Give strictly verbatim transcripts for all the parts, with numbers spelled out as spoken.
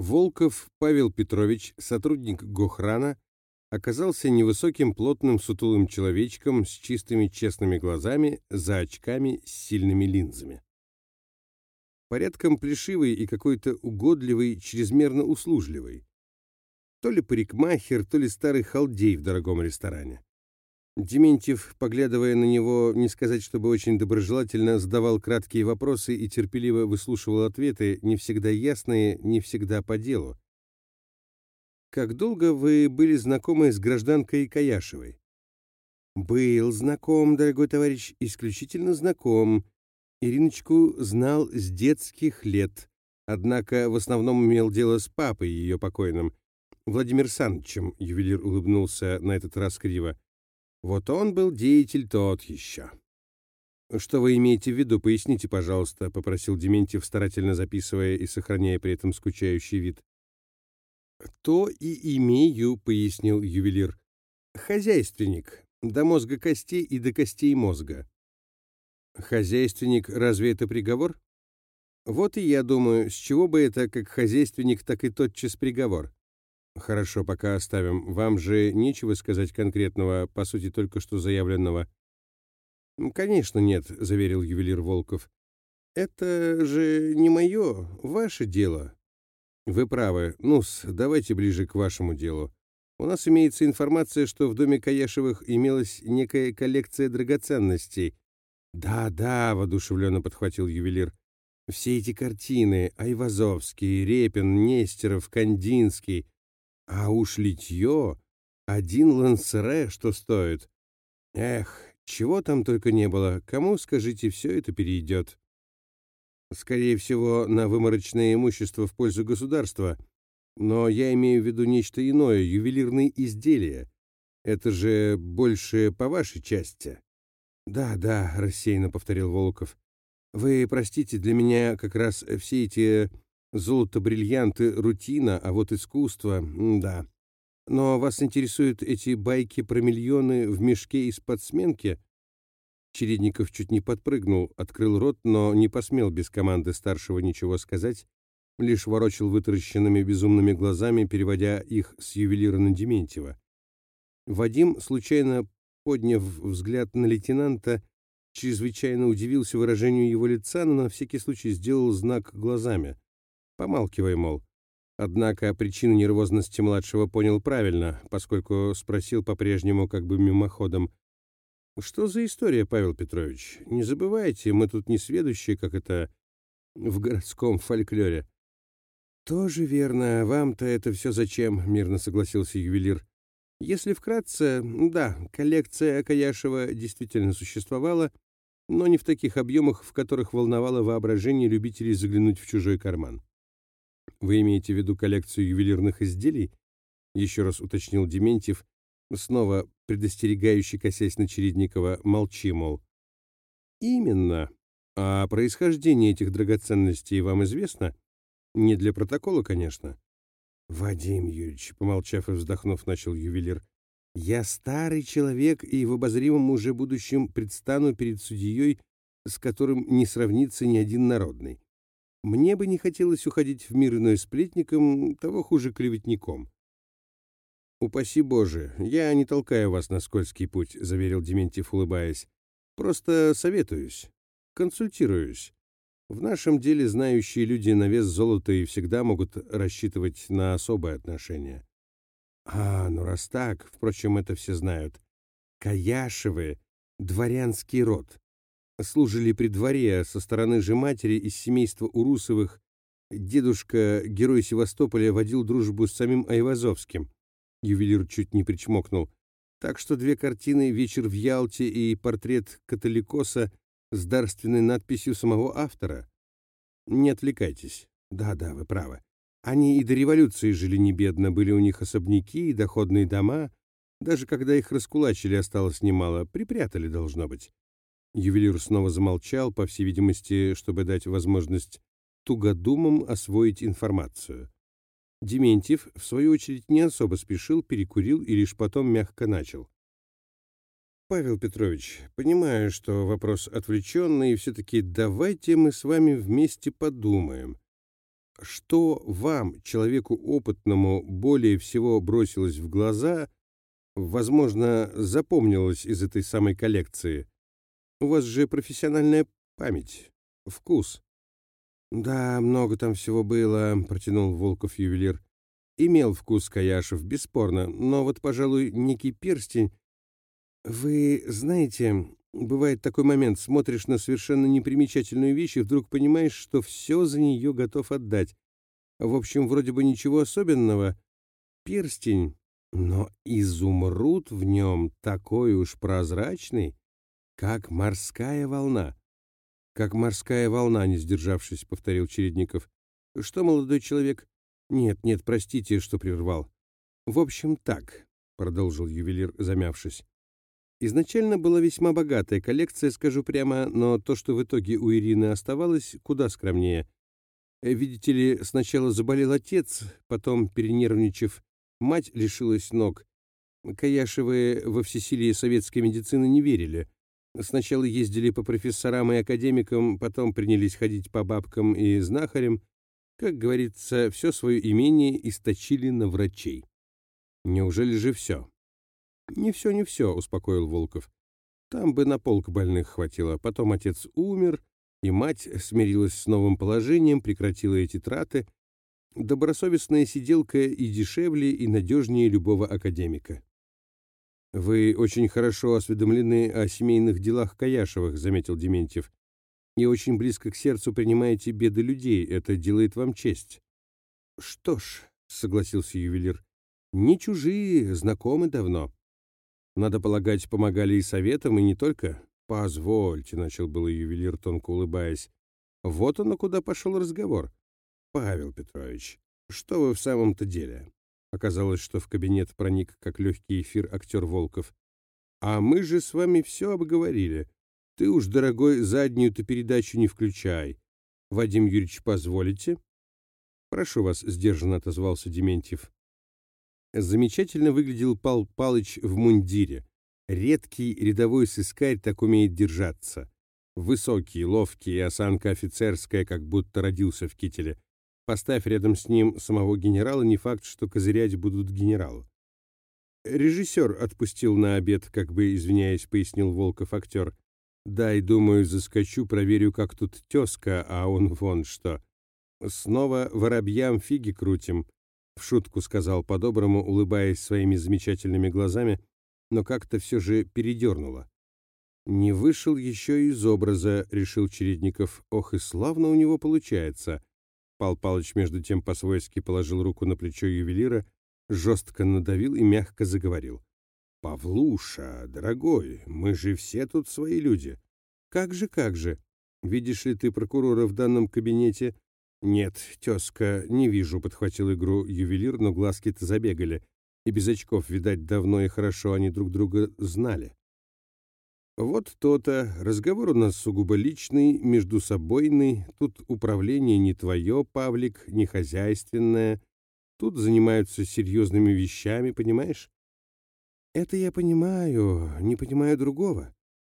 Волков Павел Петрович, сотрудник Гохрана, оказался невысоким, плотным, сутулым человечком с чистыми, честными глазами, за очками с сильными линзами. Порядком плешивый и какой-то угодливый, чрезмерно услужливый. То ли парикмахер, то ли старый халдей в дорогом ресторане. Дементьев, поглядывая на него, не сказать, чтобы очень доброжелательно, задавал краткие вопросы и терпеливо выслушивал ответы, не всегда ясные, не всегда по делу. «Как долго вы были знакомы с гражданкой Каяшевой?» «Был знаком, дорогой товарищ, исключительно знаком. Ириночку знал с детских лет, однако в основном имел дело с папой ее покойным, Владимир Санычем», — ювелир улыбнулся на этот раз криво. «Вот он был деятель тот еще». «Что вы имеете в виду, поясните, пожалуйста», — попросил Дементьев, старательно записывая и сохраняя при этом скучающий вид. «То и имею», — пояснил ювелир. «Хозяйственник, до мозга костей и до костей мозга». «Хозяйственник, разве это приговор?» «Вот и я думаю, с чего бы это, как хозяйственник, так и тотчас приговор». «Хорошо, пока оставим. Вам же нечего сказать конкретного, по сути, только что заявленного». «Конечно нет», — заверил ювелир Волков. «Это же не мое, ваше дело». «Вы правы. Ну-с, давайте ближе к вашему делу. У нас имеется информация, что в доме Каяшевых имелась некая коллекция драгоценностей». «Да, да», — воодушевленно подхватил ювелир. «Все эти картины — Айвазовский, Репин, Нестеров, Кандинский. А уж литье, один Лансере, что стоит. Эх, чего там только не было, кому, скажите, все это перейдет?» «Скорее всего, на выморочное имущество в пользу государства. Но я имею в виду нечто иное, ювелирные изделия. Это же больше по вашей части». «Да, да», — рассеянно повторил Волков. «Вы простите, для меня как раз все эти золото-бриллианты — рутина, а вот искусство — да. Но вас интересуют эти байки про миллионы в мешке из-под сменки?» Чередников чуть не подпрыгнул, открыл рот, но не посмел без команды старшего ничего сказать, лишь ворочал вытаращенными безумными глазами, переводя их с ювелира на Дементьева. Вадим, случайно подняв взгляд на лейтенанта, чрезвычайно удивился выражению его лица, но на всякий случай сделал знак глазами. Помалкивай, мол. Однако причину нервозности младшего понял правильно, поскольку спросил по-прежнему как бы мимоходом: «Что за история, Павел Петрович? Не забывайте, мы тут не сведущие, как это в городском фольклоре». «Тоже верно. Вам-то это все зачем?» — мирно согласился ювелир. «Если вкратце, да, коллекция Акаяшева действительно существовала, но не в таких объемах, в которых волновало воображение любителей заглянуть в чужой карман». «Вы имеете в виду коллекцию ювелирных изделий?» — еще раз уточнил Дементьев, снова предостерегающий, косясь на Чередникова: «Молчи, мол». «Именно. А происхождение этих драгоценностей вам известно? Не для протокола, конечно». «Вадим Юрьевич», — помолчав и вздохнув, начал ювелир, — «я старый человек и в обозримом уже будущем предстану перед судьей, с которым не сравнится ни один народный. Мне бы не хотелось уходить в мир иной сплетником, того хуже клеветником». «Упаси Боже, я не толкаю вас на скользкий путь», — заверил Дементьев, улыбаясь. «Просто советуюсь, консультируюсь. В нашем деле знающие люди на вес золота и всегда могут рассчитывать на особое отношение». «А, ну раз так, впрочем, это все знают. Каяшевы — дворянский род. Служили при дворе, со стороны же матери из семейства Урусовых. Дедушка, герой Севастополя, водил дружбу с самим Айвазовским». Ювелир чуть не причмокнул. «Так что две картины «Вечер в Ялте» и портрет католикоса с дарственной надписью самого автора. Не отвлекайтесь. Да-да, вы правы. Они и до революции жили не бедно, были у них особняки и доходные дома. Даже когда их раскулачили, осталось немало. Припрятали, должно быть». Ювелир снова замолчал, по всей видимости, чтобы дать возможность тугодумам освоить информацию. Дементьев, в свою очередь, не особо спешил, перекурил и лишь потом мягко начал. «Павел Петрович, понимаю, что вопрос отвлеченный, и все-таки давайте мы с вами вместе подумаем. Что вам, человеку опытному, более всего бросилось в глаза, возможно, запомнилось из этой самой коллекции? У вас же профессиональная память, вкус». «Да, много там всего было», — протянул Волков-ювелир. «Имел вкус Каяшев, бесспорно, но вот, пожалуй, некий перстень. Вы знаете, бывает такой момент, смотришь на совершенно непримечательную вещь и вдруг понимаешь, что все за нее готов отдать. В общем, вроде бы ничего особенного. Перстень, но изумруд в нем такой уж прозрачный, как морская волна». «Как морская волна», — не сдержавшись, повторил Чередников. «Что, молодой человек?» «Нет, нет, простите, что прервал». «В общем, так», — продолжил ювелир, замявшись. «Изначально была весьма богатая коллекция, скажу прямо, но то, что в итоге у Ирины оставалось, куда скромнее. Видите ли, сначала заболел отец, потом, перенервничав, мать лишилась ног. Каяшевы во всесилие советской медицины не верили. Сначала ездили по профессорам и академикам, потом принялись ходить по бабкам и знахарям. Как говорится, все свое имение источили на врачей. Неужели же все?» «Не все, не все», — успокоил Волков. «Там бы на полк больных хватило. Потом отец умер, и мать смирилась с новым положением, прекратила эти траты. Добросовестная сиделка и дешевле, и надежнее любого академика». «Вы очень хорошо осведомлены о семейных делах Каяшевых», — заметил Дементьев. «И очень близко к сердцу принимаете беды людей. Это делает вам честь». «Что ж», — согласился ювелир, — «не чужие, знакомы давно. Надо полагать, помогали и советом, и не только». «Позвольте», — начал было ювелир, тонко улыбаясь. «Вот оно, куда пошел разговор. Павел Петрович, что вы в самом-то деле?» Оказалось, что в кабинет проник, как легкий эфир, актер Волков. «А мы же с вами все обговорили. Ты уж, дорогой, заднюю-то передачу не включай. Вадим Юрьевич, позволите?» «Прошу вас», — сдержанно отозвался Дементьев. Замечательно выглядел Пал Палыч в мундире. Редкий рядовой сыскарь так умеет держаться. Высокий, ловкий, осанка офицерская, как будто родился в кителе. Поставь рядом с ним самого генерала, не факт, что козырять будут генералу. «Режиссер отпустил на обед», как бы извиняясь, пояснил Волков актер. «Дай, думаю, заскочу, проверю, как тут тезка, а он вон что. Снова воробьям фиги крутим», — в шутку сказал по-доброму, улыбаясь своими замечательными глазами, но как-то все же передернуло. «Не вышел еще из образа», — решил Чередников. «Ох, и славно у него получается». Пал Палыч между тем по-свойски положил руку на плечо ювелира, жестко надавил и мягко заговорил. «Павлуша, дорогой, мы же все тут свои люди». «Как же, как же? Видишь ли ты прокурора в данном кабинете?» «Нет, тезка, не вижу», — подхватил игру ювелир, но глазки-то забегали, и без очков, видать, давно и хорошо они друг друга знали. «Вот то-то. Разговор у нас сугубо личный, междусобойный. Тут управление не твое, Павлик, не хозяйственное. Тут занимаются серьезными вещами, понимаешь?» «Это я понимаю, не понимаю другого».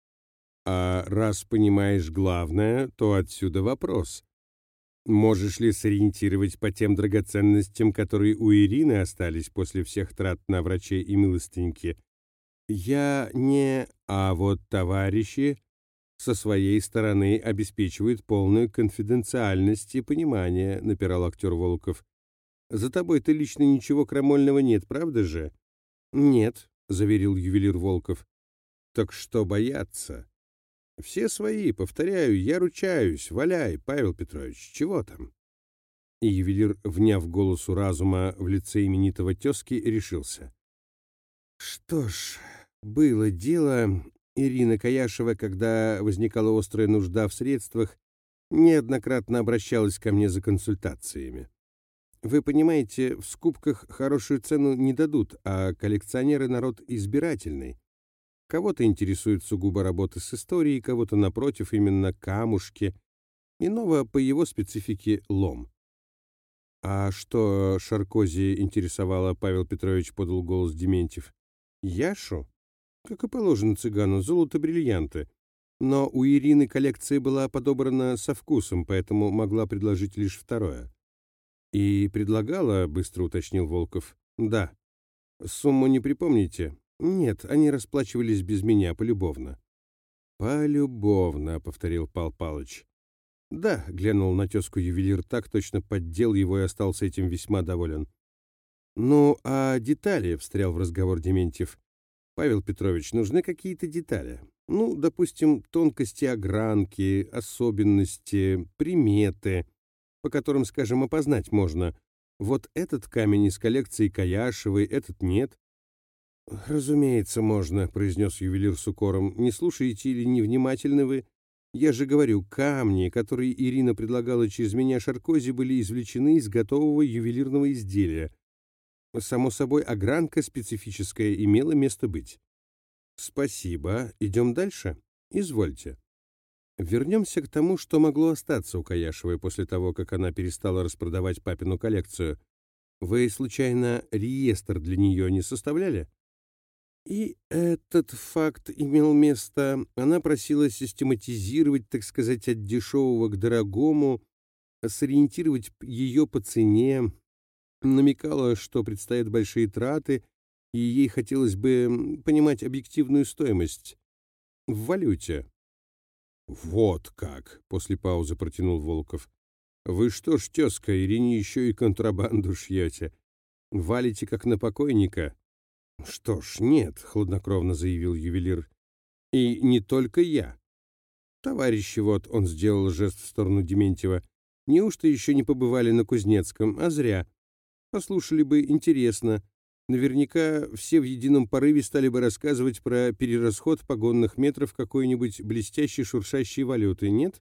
«А раз понимаешь главное, то отсюда вопрос. Можешь ли сориентировать по тем драгоценностям, которые у Ирины остались после всех трат на врачей и милостыньки?» «Я не... А вот товарищи со своей стороны обеспечивают полную конфиденциальность и понимание», — напирал актер Волков. «За тобой-то лично ничего крамольного нет, правда же?» «Нет», — заверил ювелир Волков. «Так что бояться? Все свои, повторяю, я ручаюсь, валяй, Павел Петрович, чего там?» И ювелир, вняв голосу разума в лице именитого тезки, решился. «Что ж, было дело. Ирина Каяшева, когда возникала острая нужда в средствах, неоднократно обращалась ко мне за консультациями. Вы понимаете, в скупках хорошую цену не дадут, а коллекционеры народ избирательный. Кого-то интересует сугубо работы с историей, кого-то, напротив, именно камушки, иного по его специфике лом». «А что Шаркози интересовало?» — Павел Петрович подал голос Дементьев. «Яшу? Как и положено цыгану, золото-бриллианты. Но у Ирины коллекция была подобрана со вкусом, поэтому могла предложить лишь второе. «И предлагала», — быстро уточнил Волков. «Да». «Сумму не припомните?» «Нет, они расплачивались без меня, полюбовно». «Полюбовно», — повторил Пал Палыч. «Да», — глянул на тезку ювелир так, точно поддел его и остался этим весьма доволен. «Ну, а детали?» — встрял в разговор Дементьев. «Павел Петрович, нужны какие-то детали. Ну, допустим, тонкости огранки, особенности, приметы, по которым, скажем, опознать можно. Вот этот камень из коллекции Каяшевой, этот нет». «Разумеется, можно», — произнес ювелир с укором. «Не слушаете или невнимательны вы? Я же говорю, камни, которые Ирина предлагала через меня Шаркози, были извлечены из готового ювелирного изделия. Само собой, огранка специфическая имела место быть». «Спасибо. Идем дальше? Извольте». Вернемся к тому, что могло остаться у Каяшевой после того, как она перестала распродавать папину коллекцию. Вы, случайно, реестр для нее не составляли? И этот факт имел место. Она просила систематизировать, так сказать, от дешевого к дорогому, сориентировать ее по цене, намекала, что предстоят большие траты, и ей хотелось бы понимать объективную стоимость в валюте. «Вот как!» — после паузы протянул Волков. «Вы что ж, тезка, Ирине еще и контрабанду шьете? Валите, как на покойника?» «Что ж, нет», — хладнокровно заявил ювелир. «И не только я. Товарищи, вот», — он сделал жест в сторону Дементьева, «неужто еще не побывали на Кузнецком? А зря. Послушали бы, интересно. Наверняка все в едином порыве стали бы рассказывать про перерасход погонных метров какой-нибудь блестящей шуршащей валюты, нет?»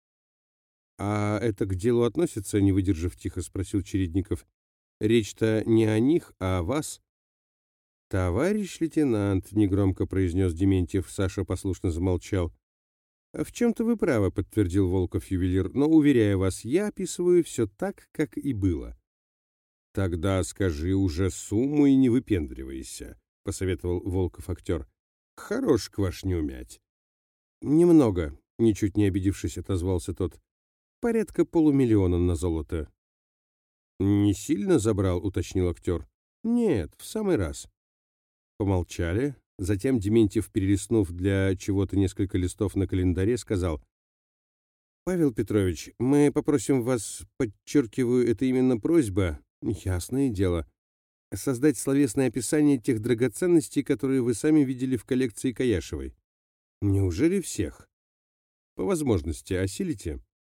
«А это к делу относится?» — не выдержав тихо, спросил Чередников. «Речь-то не о них, а о вас». «Товарищ лейтенант», — негромко произнес Дементьев, Саша послушно замолчал. «В чем-то вы правы», — подтвердил Волков-ювелир, «но, уверяю вас, я описываю все так, как и было». «Тогда скажи уже сумму и не выпендривайся», — посоветовал Волков-актер. «Хорош кваш не умять». «Немного», — ничуть не обидевшись, отозвался тот. «Порядка полумиллиона на золото». «Не сильно забрал?» — уточнил актер. «Нет, в самый раз». Помолчали. Затем Дементьев, перелистнув для чего-то несколько листов на календаре, сказал: «Павел Петрович, мы попросим вас, подчеркиваю, это именно просьба, ясное дело, создать словесное описание тех драгоценностей, которые вы сами видели в коллекции Каяшевой. Неужели всех? По возможности осилите?»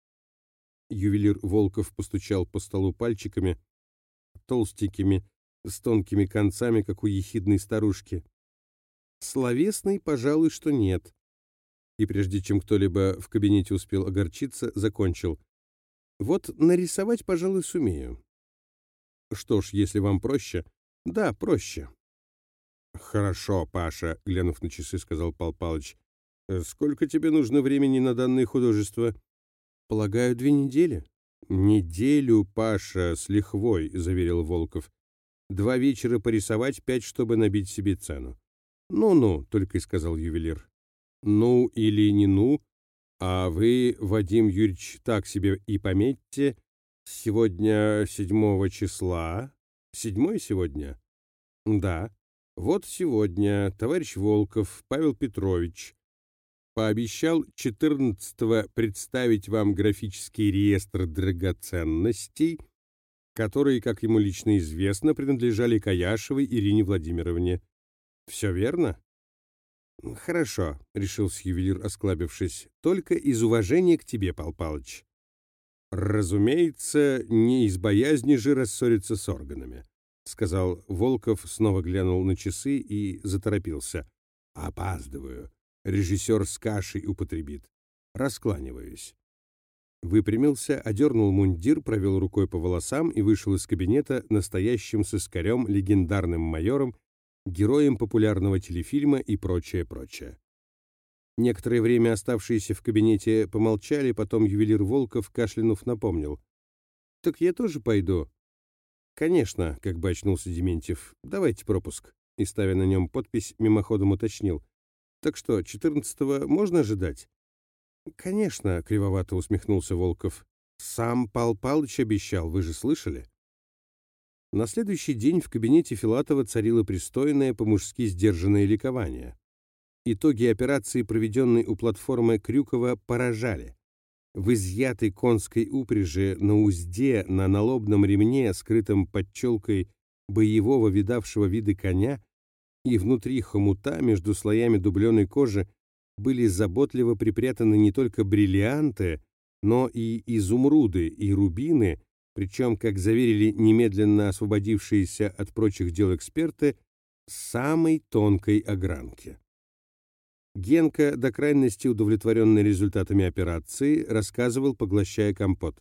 Ювелир Волков постучал по столу пальчиками, толстенькими, с тонкими концами, как у ехидной старушки. «Словесный, пожалуй, что нет». И прежде чем кто-либо в кабинете успел огорчиться, закончил: «Вот нарисовать, пожалуй, сумею». «Что ж, если вам проще?» «Да, проще». «Хорошо, Паша», — глянув на часы, сказал Пал Палыч. «Сколько тебе нужно времени на данное художество?» «Полагаю, две недели». «Неделю, Паша, с лихвой», — заверил Волков. «Два вечера порисовать, пять, чтобы набить себе цену». «Ну-ну», — только и сказал ювелир. «Ну или не ну, а вы, Вадим Юрьевич, так себе и пометьте. Сегодня седьмого числа. Седьмой сегодня?» «Да. Вот сегодня товарищ Волков Павел Петрович пообещал четырнадцатого представить вам графический реестр драгоценностей, которые, как ему лично известно, принадлежали Каяшевой Ирине Владимировне. Все верно?» «Хорошо», — решился ювелир, осклабившись, — «только из уважения к тебе, Пал Палыч». «Разумеется, не из боязни же рассориться с органами», — сказал Волков, снова глянул на часы и заторопился. «Опаздываю. Режиссер с кашей употребит. Раскланиваюсь». Выпрямился, одернул мундир, провел рукой по волосам и вышел из кабинета настоящим сыскарем, легендарным майором, героем популярного телефильма и прочее, прочее. Некоторое время оставшиеся в кабинете помолчали, потом ювелир Волков, кашлянув, напомнил: «Так я тоже пойду?» «Конечно», — как бы очнулся Дементьев, — «давайте пропуск». И, ставя на нем подпись, мимоходом уточнил: «Так что, четырнадцатого можно ожидать?» «Конечно», — кривовато усмехнулся Волков. Сам Пал Палыч обещал, вы же слышали? На следующий день в кабинете Филатова царило пристойное, по-мужски сдержанное ликование. Итоги операции, проведенной у платформы Крюкова, поражали. В изъятой конской упряжи, на узде, на налобном ремне, скрытом под челкой боевого видавшего виды коня, и внутри хомута, между слоями дубленой кожи, были заботливо припрятаны не только бриллианты, но и изумруды, и рубины, причем, как заверили немедленно освободившиеся от прочих дел эксперты, самой тонкой огранки. Генка, до крайности удовлетворенный результатами операции, рассказывал, поглощая компот.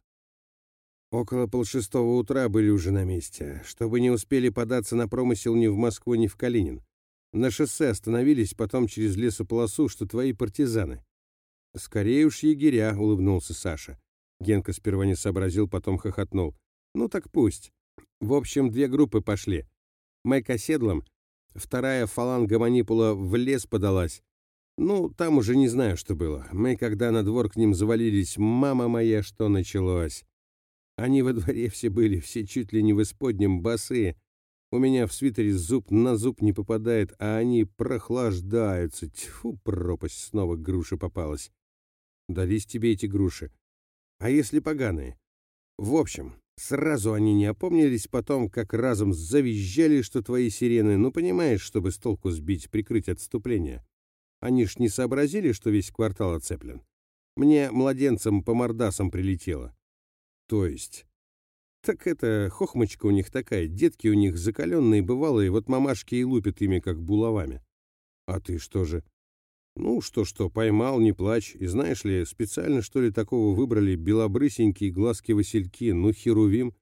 Около полшестого утра были уже на месте, чтобы не успели податься на промысел ни в Москву, ни в Калинин. На шоссе остановились, потом через лесополосу, что твои партизаны. Скорее уж егеря, улыбнулся Саша. Генка сперва не сообразил, потом хохотнул. Ну так пусть. В общем, две группы пошли. Мы к оседлым, вторая фаланга манипула в лес подалась. Ну, там уже не знаю, что было. Мы, когда на двор к ним завалились, мама моя, что началось. Они во дворе все были, все чуть ли не в исподнем, босые. У меня в свитере зуб на зуб не попадает, а они прохлаждаются. Тьфу, пропасть, снова груша попалась. Дались тебе эти груши. А если поганые? В общем, сразу они не опомнились, потом как разом завизжали, что твои сирены, ну, понимаешь, чтобы с толку сбить, прикрыть отступление. Они ж не сообразили, что весь квартал оцеплен. Мне, младенцам, по мордасам прилетело. То есть? Так это, хохмочка у них такая, детки у них закаленные, бывалые, вот мамашки и лупят ими, как булавами. А ты что же? Ну, что-что, поймал, не плачь. И знаешь ли, специально, что ли, такого выбрали белобрысенькие глазки-васильки, ну, херувим.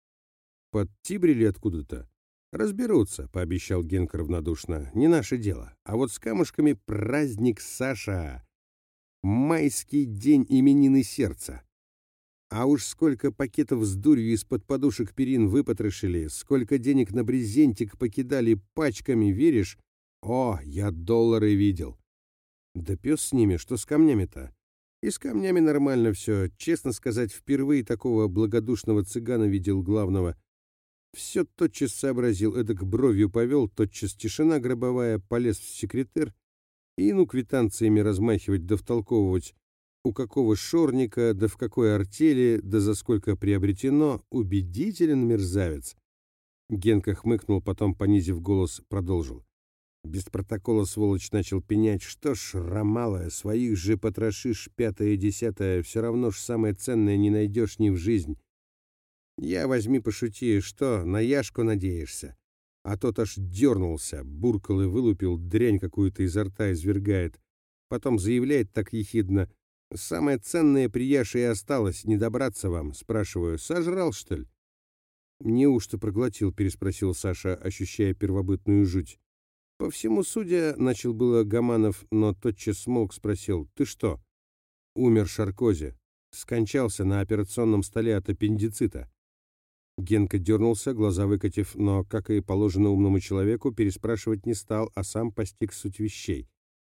Подтибрили откуда-то? Разберутся, пообещал Генка равнодушно. Не наше дело. А вот с камушками праздник, Саша. Майский день именины сердца. А уж сколько пакетов с дурью из-под подушек перин выпотрошили, сколько денег на брезентик покидали пачками, веришь? О, я доллары видел. Да пес с ними, что с камнями-то? И с камнями нормально все. Честно сказать, впервые такого благодушного цыгана видел главного. Все тотчас сообразил, эдак бровью повел, тотчас тишина гробовая, полез в секретер и ну квитанциями размахивать да втолковывать, у какого шорника, да в какой артели, да за сколько приобретено. Убедителен мерзавец. Генка хмыкнул, потом, понизив голос, продолжил. Без протокола сволочь начал пенять. Что ж, ромалая, своих же потрошишь пятое-десятое, все равно ж самое ценное не найдешь ни в жизнь. Я возьми пошути, что, на Яшку надеешься? А тот аж дернулся, буркал и вылупил, дрянь какую-то изо рта извергает. Потом заявляет так ехидно. Самое ценное при Яше и осталось, не добраться вам. Спрашиваю, сожрал, что ли? Неужто проглотил, переспросил Саша, ощущая первобытную жуть. По всему судя, начал было Гаманов, но тотчас смолк, спросил, ты что? Умер Шаркози. Скончался на операционном столе от аппендицита. Генка дернулся, глаза выкатив, но, как и положено умному человеку, переспрашивать не стал, а сам постиг суть вещей.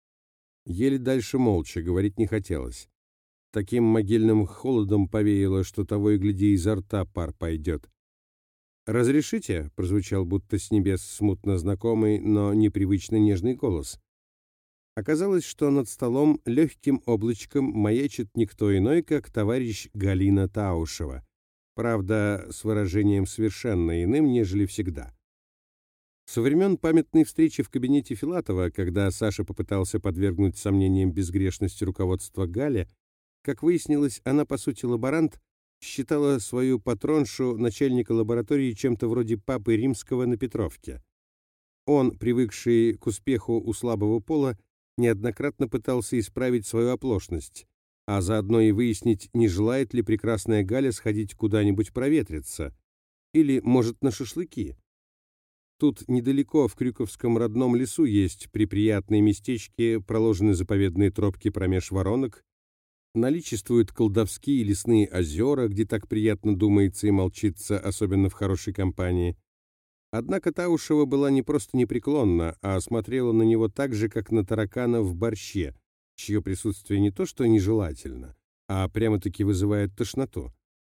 Еле дальше молча, говорить не хотелось. Таким могильным холодом повеяло, что того и гляди, изо рта пар пойдет. «Разрешите?» — прозвучал будто с небес смутно знакомый, но непривычно нежный голос. Оказалось, что над столом легким облачком маячит никто иной, как товарищ Галина Таушева. Правда, с выражением совершенно иным, нежели всегда. Со времен памятной встречи в кабинете Филатова, когда Саша попытался подвергнуть сомнениям безгрешность руководства Галя, как выяснилось, она, по сути, лаборант, считала свою патроншу начальника лаборатории чем-то вроде папы римского на Петровке. Он, привыкший к успеху у слабого пола, неоднократно пытался исправить свою оплошность, а заодно и выяснить, не желает ли прекрасная Галя сходить куда-нибудь проветриться, или, может, на шашлыки. Тут недалеко, в Крюковском родном лесу, есть приприятные местечки, проложены заповедные тропки промеж воронок, наличествуют колдовские лесные озера, где так приятно думается и молчится, особенно в хорошей компании. Однако Таушева была не просто непреклонна, а смотрела на него так же, как на таракана в борще, чье присутствие не то что нежелательно, а прямо-таки вызывает тошноту.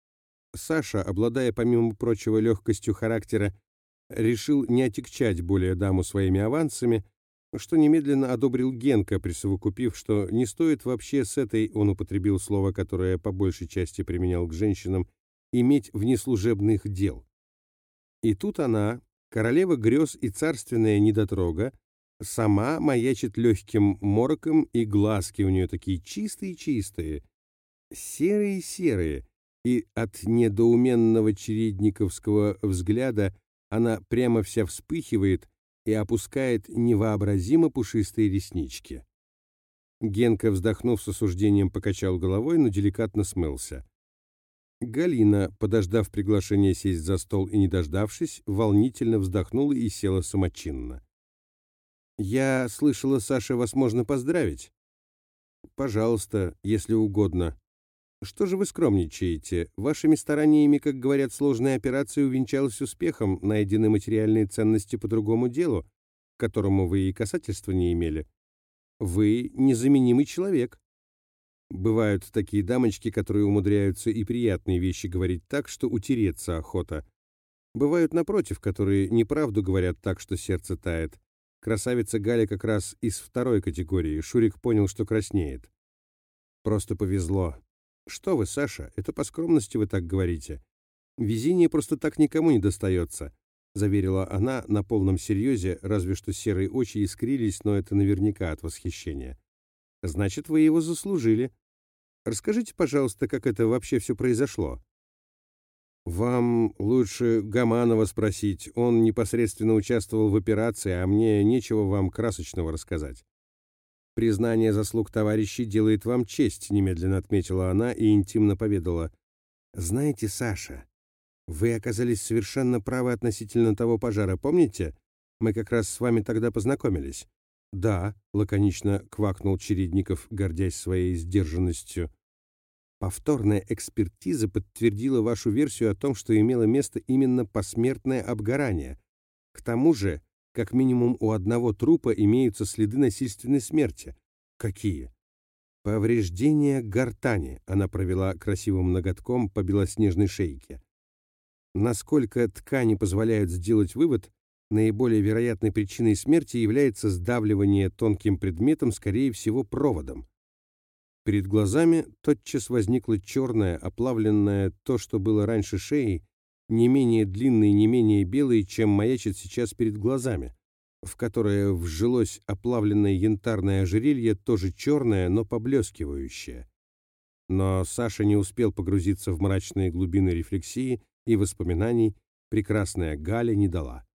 Саша, обладая, помимо прочего, легкостью характера, решил не отягчать более даму своими авансами, что немедленно одобрил Генка, присовокупив, что не стоит вообще с этой, он употребил слово, которое по большей части применял к женщинам, иметь внеслужебных дел. И тут она, королева грез и царственная недотрога, сама маячит легким мороком, и глазки у нее такие чистые-чистые, серые-серые, и от недоуменного чередниковского взгляда она прямо вся вспыхивает и опускает невообразимо пушистые реснички. Генка, вздохнув с осуждением, покачал головой, но деликатно смылся. Галина, подождав приглашения сесть за стол и не дождавшись, волнительно вздохнула и села самочинно. «Я слышала, Саша, вас можно поздравить?» «Пожалуйста, если угодно. Что же вы скромничаете? Вашими стараниями, как говорят, сложная операция увенчалась успехом, найдены материальные ценности по другому делу, к которому вы и касательства не имели. Вы незаменимый человек». Бывают такие дамочки, которые умудряются и приятные вещи говорить так, что утереться охота. Бывают, напротив, которые неправду говорят так, что сердце тает. Красавица Галя как раз из второй категории. Шурик понял, что краснеет. Просто повезло. Что вы, Саша, это по скромности вы так говорите. Везение просто так никому не достается, заверила она на полном серьезе, разве что серые очи искрились, но это наверняка от восхищения. Значит, вы его заслужили. Расскажите, пожалуйста, как это вообще все произошло. Вам лучше Гаманова спросить. Он непосредственно участвовал в операции, а мне нечего вам красочного рассказать. Признание заслуг товарищей делает вам честь, немедленно отметила она и интимно поведала. Знаете, Саша, вы оказались совершенно правы относительно того пожара, помните? Мы как раз с вами тогда познакомились. Да, лаконично квакнул Чередников, гордясь своей сдержанностью. Повторная экспертиза подтвердила вашу версию о том, что имело место именно посмертное обгорание. К тому же, как минимум у одного трупа имеются следы насильственной смерти. Какие? Повреждения гортани. Она провела красивым ноготком по белоснежной шейке. Насколько ткани позволяют сделать вывод, наиболее вероятной причиной смерти является сдавливание тонким предметом, скорее всего, проводом. Перед глазами тотчас возникло черное, оплавленное то, что было раньше шеей, не менее длинной, не менее белой, чем маячит сейчас перед глазами, в которое вжилось оплавленное янтарное ожерелье, тоже черное, но поблескивающее. Но Саша не успел погрузиться в мрачные глубины рефлексии и воспоминаний, прекрасная Галя не дала.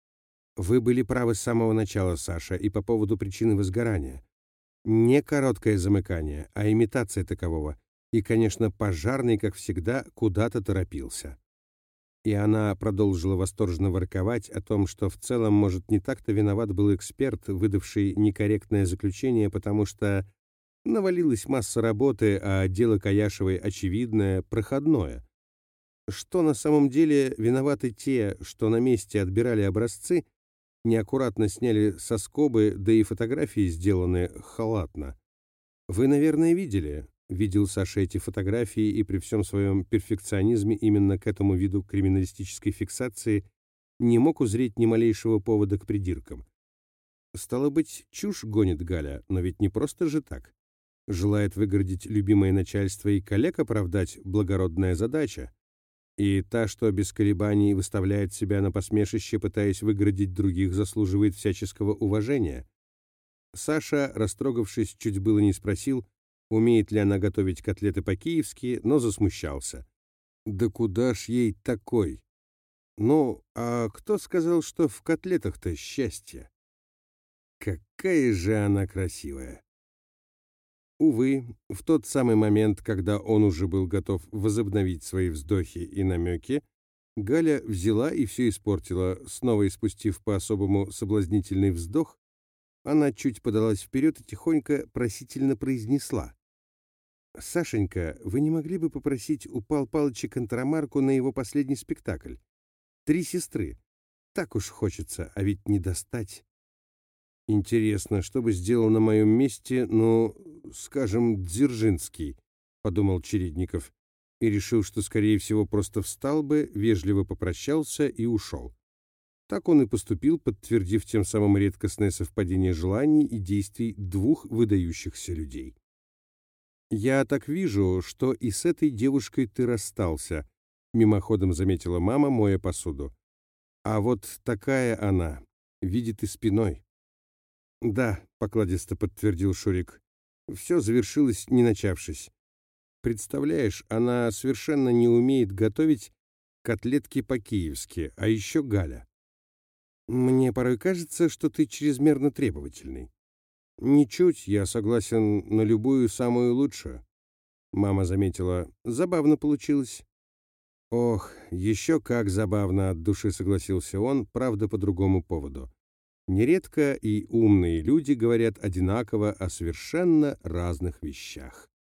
Вы были правы с самого начала, Саша, и по поводу причины возгорания. Не короткое замыкание, а имитация такового. И, конечно, пожарный, как всегда, куда-то торопился. И она продолжила восторженно ворковать о том, что в целом, может, не так-то виноват был эксперт, выдавший некорректное заключение, потому что навалилась масса работы, а дело Каяшевой очевидное, проходное. Что на самом деле виноваты те, что на месте отбирали образцы, неаккуратно сняли со скобы, да и фотографии сделаны халатно. Вы, наверное, видели, видел Саша эти фотографии и при всем своем перфекционизме именно к этому виду криминалистической фиксации не мог узреть ни малейшего повода к придиркам. Стало быть, чушь гонит Галя, но ведь не просто же так. Желает выгородить любимое начальство и коллег оправдать благородная задача. И та, что без колебаний выставляет себя на посмешище, пытаясь выгородить других, заслуживает всяческого уважения. Саша, растрогавшись, чуть было не спросил, умеет ли она готовить котлеты по-киевски, но засмущался. Да куда ж ей такой? Ну, а кто сказал, что в котлетах-то счастье? Какая же она красивая! Увы, в тот самый момент, когда он уже был готов возобновить свои вздохи и намеки, Галя взяла и все испортила, снова испустив по-особому соблазнительный вздох, она чуть подалась вперед и тихонько просительно произнесла. «Сашенька, вы не могли бы попросить у Пал Палыча контрамарку на его последний спектакль? Три сестры. Так уж хочется, а ведь не достать». «Интересно, что бы сделал на моем месте, ну, скажем, Дзержинский», — подумал Чередников. и решил, что, скорее всего, просто встал бы, вежливо попрощался и ушел. Так он и поступил, подтвердив тем самым редкостное совпадение желаний и действий двух выдающихся людей. «Я так вижу, что и с этой девушкой ты расстался», — мимоходом заметила мама, моя посуду. «А вот такая она, видит и спиной». «Да», — покладисто подтвердил Шурик, — «все завершилось, не начавшись. Представляешь, она совершенно не умеет готовить котлетки по-киевски, а еще Галя. Мне порой кажется, что ты чрезмерно требовательный». «Ничуть, я согласен на любую самую лучшую». Мама заметила, забавно получилось. «Ох, еще как забавно», — от души согласился он, правда, по другому поводу. Нередко и умные люди говорят одинаково о совершенно разных вещах.